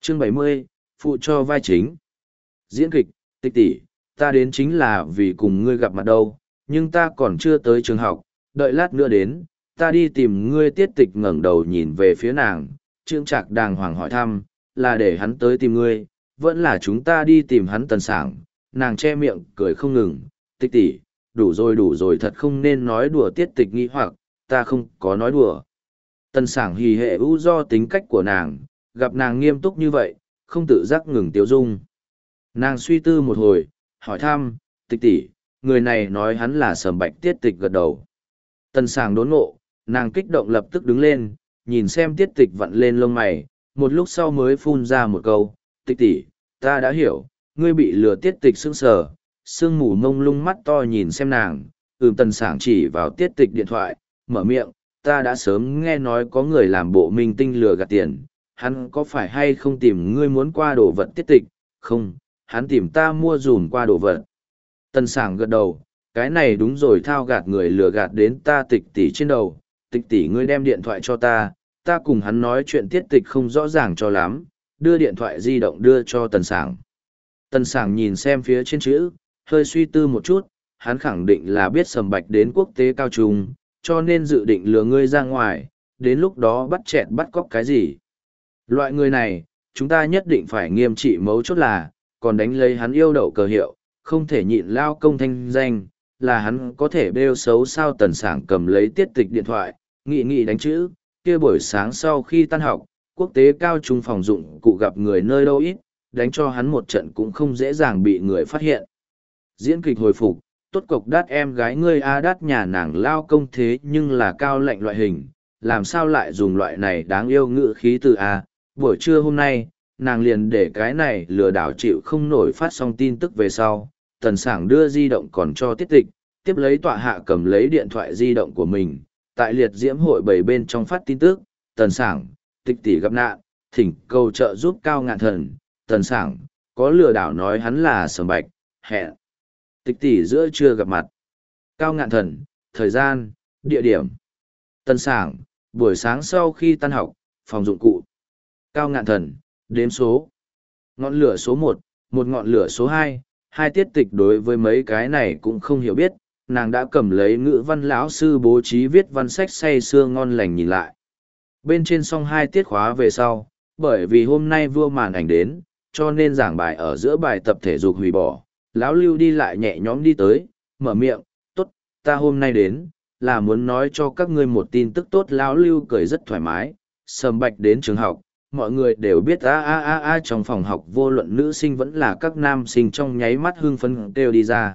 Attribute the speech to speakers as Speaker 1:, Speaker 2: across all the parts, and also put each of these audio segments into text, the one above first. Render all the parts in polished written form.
Speaker 1: Chương 70, phụ cho vai chính. Diễn kịch, Tịch tỷ, ta đến chính là vì cùng ngươi gặp mặt đâu, nhưng ta còn chưa tới trường học, đợi lát nữa đến, ta đi tìm ngươi. Tiết Tịch ngẩng đầu nhìn về phía nàng, Trương Trạc đàng hoàng hỏi thăm, là để hắn tới tìm ngươi, vẫn là chúng ta đi tìm hắn? Tần Sảng, nàng che miệng cười không ngừng, Tịch tỷ, đủ rồi, thật không nên nói đùa. Tiết Tịch nghi hoặc, ta không có nói đùa. Tần Sảng hì hệ u do tính cách của nàng, gặp nàng nghiêm túc như vậy, không tự giác ngừng tiêu dung. Nàng suy tư một hồi, hỏi thăm, Tịch tỷ, người này nói hắn là Sầm Bạch. Tiết Tịch gật đầu. Tần Sảng đốn ngộ, nàng kích động lập tức đứng lên, nhìn xem Tiết Tịch vặn lên lông mày, một lúc sau mới phun ra một câu, Tịch tỷ, ta đã hiểu, ngươi bị lừa. Tiết Tịch sững sờ, sương mù mông lung mắt to nhìn xem nàng. Tần Sảng chỉ vào Tiết Tịch điện thoại, mở miệng, ta đã sớm nghe nói có người làm bộ minh tinh lừa gạt tiền, hắn có phải hay không tìm ngươi muốn qua đồ vật? Tiết Tịch, không, hắn tìm ta mua dùm qua đồ vật. Tần Sảng gật đầu, cái này đúng rồi, thao gạt người lừa gạt đến ta Tịch tỷ trên đầu. Tịch tỷ, ngươi đem điện thoại cho ta, ta cùng hắn nói chuyện. Tiết Tịch không rõ ràng cho lắm, đưa điện thoại di động đưa cho Tần Sảng. Tần Sảng nhìn xem phía trên chữ, hơi suy tư một chút, hắn khẳng định là biết Sầm Bạch đến quốc tế cao trung, cho nên dự định lừa ngươi ra ngoài, đến lúc đó bắt chẹt bắt cóc cái gì. Loại người này, chúng ta nhất định phải nghiêm trị, mấu chốt là, còn đánh lấy hắn yêu đậu cờ hiệu, không thể nhịn lao công thanh danh, là hắn có thể bêu xấu sao? Tần Sảng cầm lấy Tiết Tịch điện thoại, nghị đánh chữ, kia buổi sáng sau khi tan học, quốc tế cao trung phòng dụng cụ gặp người nơi đâu ít, đánh cho hắn một trận cũng không dễ dàng bị người phát hiện. Diễn kịch hồi phục, tốt cộc đắt em gái ngươi a. Đắt nhà nàng lao công thế nhưng là cao lệnh loại hình, làm sao lại dùng loại này đáng yêu ngữ khí từ a. Buổi trưa hôm nay, nàng liền để cái này lừa đảo chịu không nổi. Phát xong tin tức về sau, Tần Sảng đưa di động còn cho Tiết Tịch, tiếp lấy tọa hạ cầm lấy điện thoại di động của mình, tại liệt diễm hội bảy bên trong phát tin tức, Tần Sảng, Tịch tỷ gặp nạn, thỉnh cầu trợ giúp Cao Ngạn Thần. Tần Sảng, có lừa đảo nói hắn là Sầm Bạch, hẹn Tịch tỷ giữa trưa gặp mặt. Cao Ngạn Thần, thời gian, địa điểm. Tần Sảng, buổi sáng sau khi tan học, phòng dụng cụ. Cao Ngạn Thần, đếm số. Ngọn lửa số một ngọn lửa số hai. Tiết Tịch đối với mấy cái này cũng không hiểu biết, nàng đã cầm lấy ngữ văn lão sư bố trí viết văn sách say sưa ngon lành nhìn lại. Bên trên xong 2 tiết khóa về sau, bởi vì hôm nay vua màn ảnh đến, cho nên giảng bài ở giữa bài tập thể dục hủy bỏ. Lão Lưu đi lại nhẹ nhõm đi tới, mở miệng, tốt, ta hôm nay đến, là muốn nói cho các ngươi một tin tức tốt. Lão Lưu cười rất thoải mái, Sầm Bạch đến trường học, mọi người đều biết trong phòng học vô luận nữ sinh vẫn là các nam sinh trong nháy mắt hưng phấn kêu đi ra.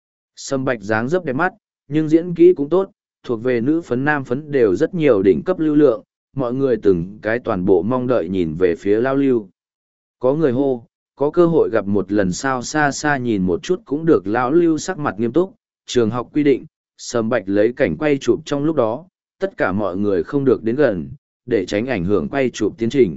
Speaker 1: Sầm Bạch dáng dấp đẹp mắt, nhưng diễn kỹ cũng tốt, thuộc về nữ phấn nam phấn đều rất nhiều đỉnh cấp lưu lượng, mọi người từng cái toàn bộ mong đợi nhìn về phía Lão Lưu. Có người hô, có cơ hội gặp một lần sao, xa xa nhìn một chút cũng được. Lão Lưu sắc mặt nghiêm túc, trường học quy định, Sầm Bạch lấy cảnh quay chụp trong lúc đó, tất cả mọi người không được đến gần, để tránh ảnh hưởng quay chụp tiến trình.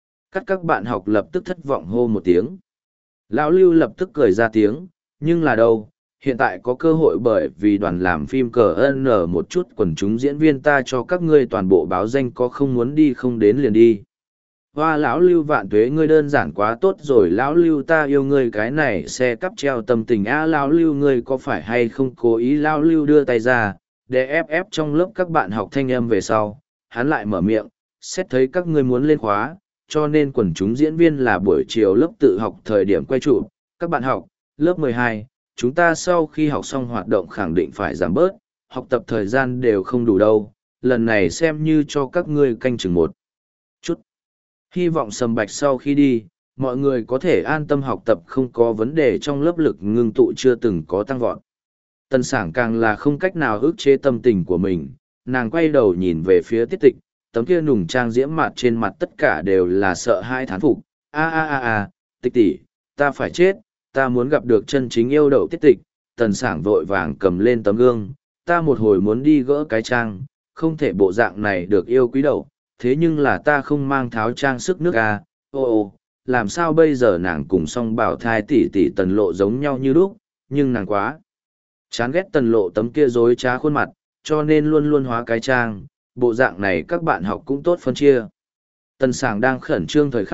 Speaker 1: Các bạn học lập tức thất vọng hô một tiếng. Lão Lưu lập tức cười ra tiếng, nhưng là đâu, hiện tại có cơ hội, bởi vì đoàn làm phim cờ n một chút quần chúng diễn viên, ta cho các ngươi toàn bộ báo danh, có không muốn đi không đến liền đi. Hoa, Lão Lưu vạn tuế, ngươi đơn giản quá tốt rồi. Lão Lưu, ta yêu ngươi, cái này xe cắp treo tâm tình a. Lão Lưu, ngươi có phải hay không cố ý? Lão Lưu đưa tay ra, để ép trong lớp các bạn học thanh âm về sau, hắn lại mở miệng, xét thấy các ngươi muốn lên khóa, cho nên quần chúng diễn viên là buổi chiều lớp tự học thời điểm quay chụp. Các bạn học, lớp 12, chúng ta sau khi học xong hoạt động khẳng định phải giảm bớt, học tập thời gian đều không đủ đâu, lần này xem như cho các ngươi canh chừng một chút. Hy vọng Sầm Bạch sau khi đi, mọi người có thể an tâm học tập, không có vấn đề trong lớp lực ngưng tụ chưa từng có tăng vọt. Tần Sảng càng là không cách nào ức chế tâm tình của mình, nàng quay đầu nhìn về phía Tiết Tịch, tấm kia nùng trang diễm mặt trên mặt tất cả đều là sợ hãi thán phục. Tịch tỷ, ta phải chết, ta muốn gặp được chân chính yêu đậu Tiết Tịch. Tần Sảng vội vàng cầm lên tấm gương, ta một hồi muốn đi gỡ cái trang, không thể bộ dạng này được yêu quý đậu, thế nhưng là ta không mang tháo trang sức nước a. Làm sao bây giờ? Nàng cùng song bảo thai tỷ tỷ Tần Lộ giống nhau như lúc, nhưng nàng quá chán ghét Tần Lộ tấm kia dối trá khuôn mặt, cho nên luôn luôn hóa cái trang, bộ dạng này các bạn học cũng tốt phân chia. Tần Sảng đang khẩn trương thời khắc,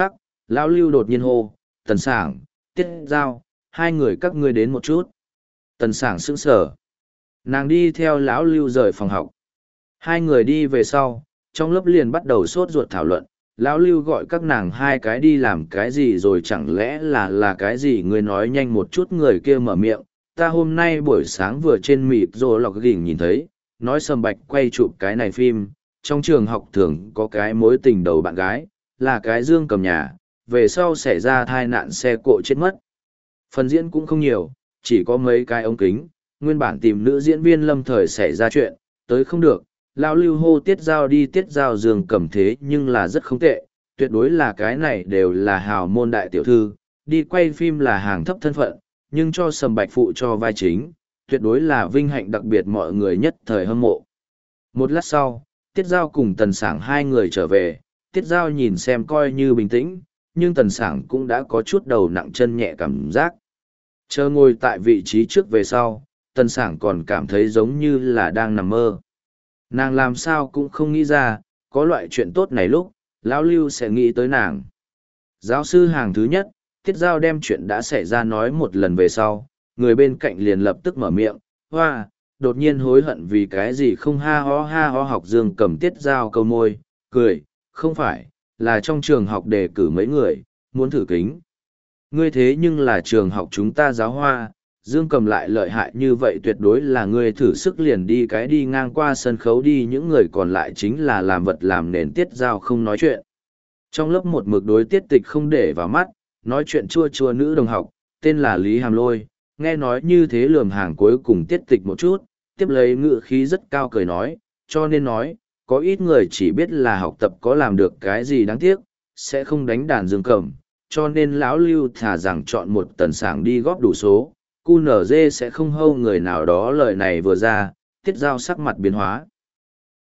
Speaker 1: Lão Lưu đột nhiên hô, Tần Sảng, Tiết Giao, hai người các ngươi đến một chút. Tần Sảng sững sờ. Nàng đi theo lão Lưu rời phòng học. Hai người đi về sau, trong lớp liền bắt đầu sốt ruột thảo luận. Lão Lưu gọi các nàng hai cái đi làm cái gì rồi chẳng lẽ là cái gì, người nói nhanh một chút, người kia mở miệng. Ta hôm nay buổi sáng vừa trên mịt rồi lọc gỉnh nhìn thấy, nói Sầm Bạch quay chụp cái này phim, trong trường học thường có cái mối tình đầu bạn gái, là cái Dương Cầm nhà, về sau xảy ra tai nạn xe cộ chết mất. Phần diễn cũng không nhiều, chỉ có mấy cái ống kính, nguyên bản tìm nữ diễn viên lâm thời xảy ra chuyện, tới không được, Lão Lưu hô Tiết Giao đi, Tiết Giao Dương Cầm thế nhưng là rất không tệ, tuyệt đối là cái này đều là hào môn đại tiểu thư, đi quay phim là hàng thấp thân phận, nhưng cho Sầm Bạch phụ cho vai chính, tuyệt đối là vinh hạnh đặc biệt, mọi người nhất thời hâm mộ. Một lát sau, Tiết Giao cùng Tần Sảng hai người trở về, Tiết Giao nhìn xem coi như bình tĩnh, nhưng Tần Sảng cũng đã có chút đầu nặng chân nhẹ cảm giác. Chờ ngồi tại vị trí trước về sau, Tần Sảng còn cảm thấy giống như là đang nằm mơ. Nàng làm sao cũng không nghĩ ra, có loại chuyện tốt này lúc, Lão Lưu sẽ nghĩ tới nàng. Giáo sư hàng thứ nhất, Tiết Giao đem chuyện đã xảy ra nói một lần về sau, người bên cạnh liền lập tức mở miệng, hoa, đột nhiên hối hận vì cái gì không ha ho học Dương Cầm. Tiết Giao câu môi, cười, không phải, là trong trường học đề cử mấy người, muốn thử kính. Ngươi thế nhưng là trường học chúng ta giáo hoa, Dương Cầm lại lợi hại như vậy, tuyệt đối là ngươi thử sức liền đi cái đi ngang qua sân khấu đi, những người còn lại chính là làm vật làm nền. Tiết Giao không nói chuyện. Trong lớp một mực đối Tiết Tịch không để vào mắt, nói chuyện chua chua nữ đồng học, tên là Lý Hàm Lôi, nghe nói như thế lườm hàng cuối cùng Tiết Tịch một chút, tiếp lấy ngữ khí rất cao cười nói, cho nên nói, có ít người chỉ biết là học tập có làm được cái gì đáng tiếc, sẽ không đánh đàn Dương Cầm, cho nên lão Lưu thà rằng chọn một Tần Sảng đi góp đủ số, QNZ sẽ không hâu người nào đó. Lời này vừa ra, Tiết Giao sắc mặt biến hóa.